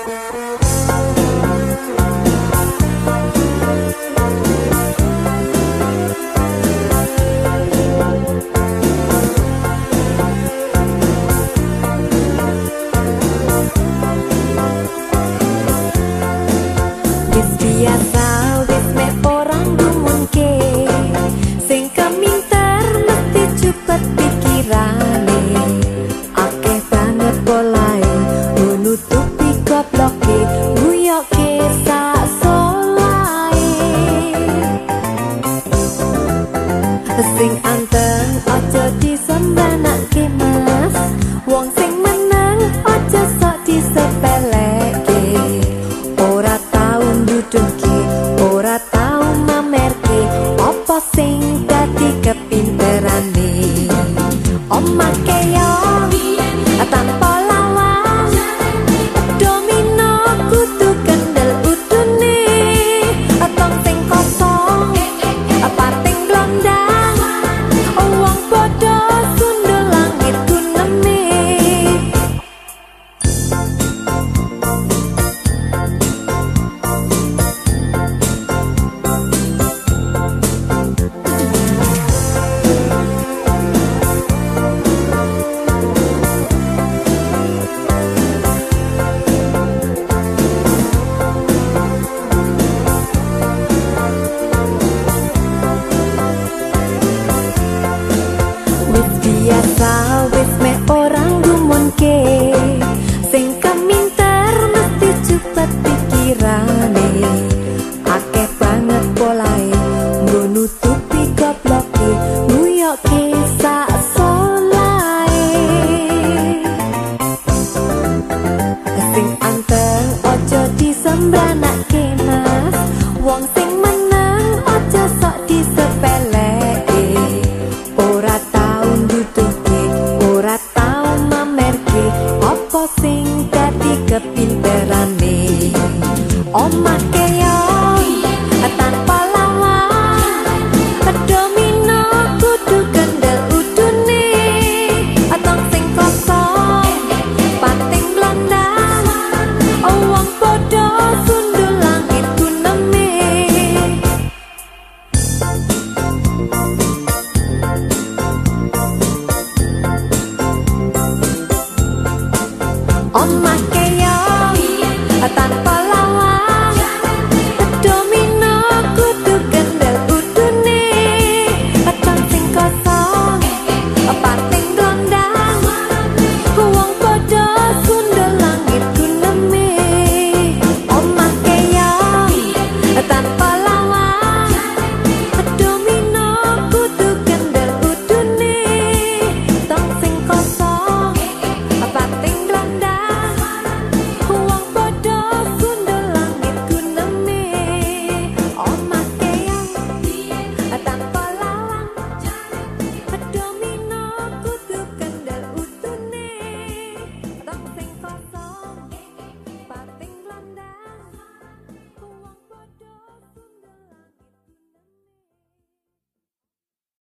Biasa wis mek orang ngomongke sing keminter mesti cepet pikirane akeh banget polahe nutupi gobloke nguyoke sak solahe sing anteng aja disembanake mas wong sing meneng aja sok disepeleke ora ora tau mamerke apa sing dadi kepinterane omake yo tanpa lawan domino kudu kendel utune tong sing kosong pating blondang wong padha sundul langit guneme biasa wis mek orang gumonke sing keminter mesti cepet pikirane akeh banget polahe nggo nutupi gobloke nguyoke sak solahe sing anteng aja disembranake mas wong sing meneng aja sok disepeleke ora sing dadi kepinterane omake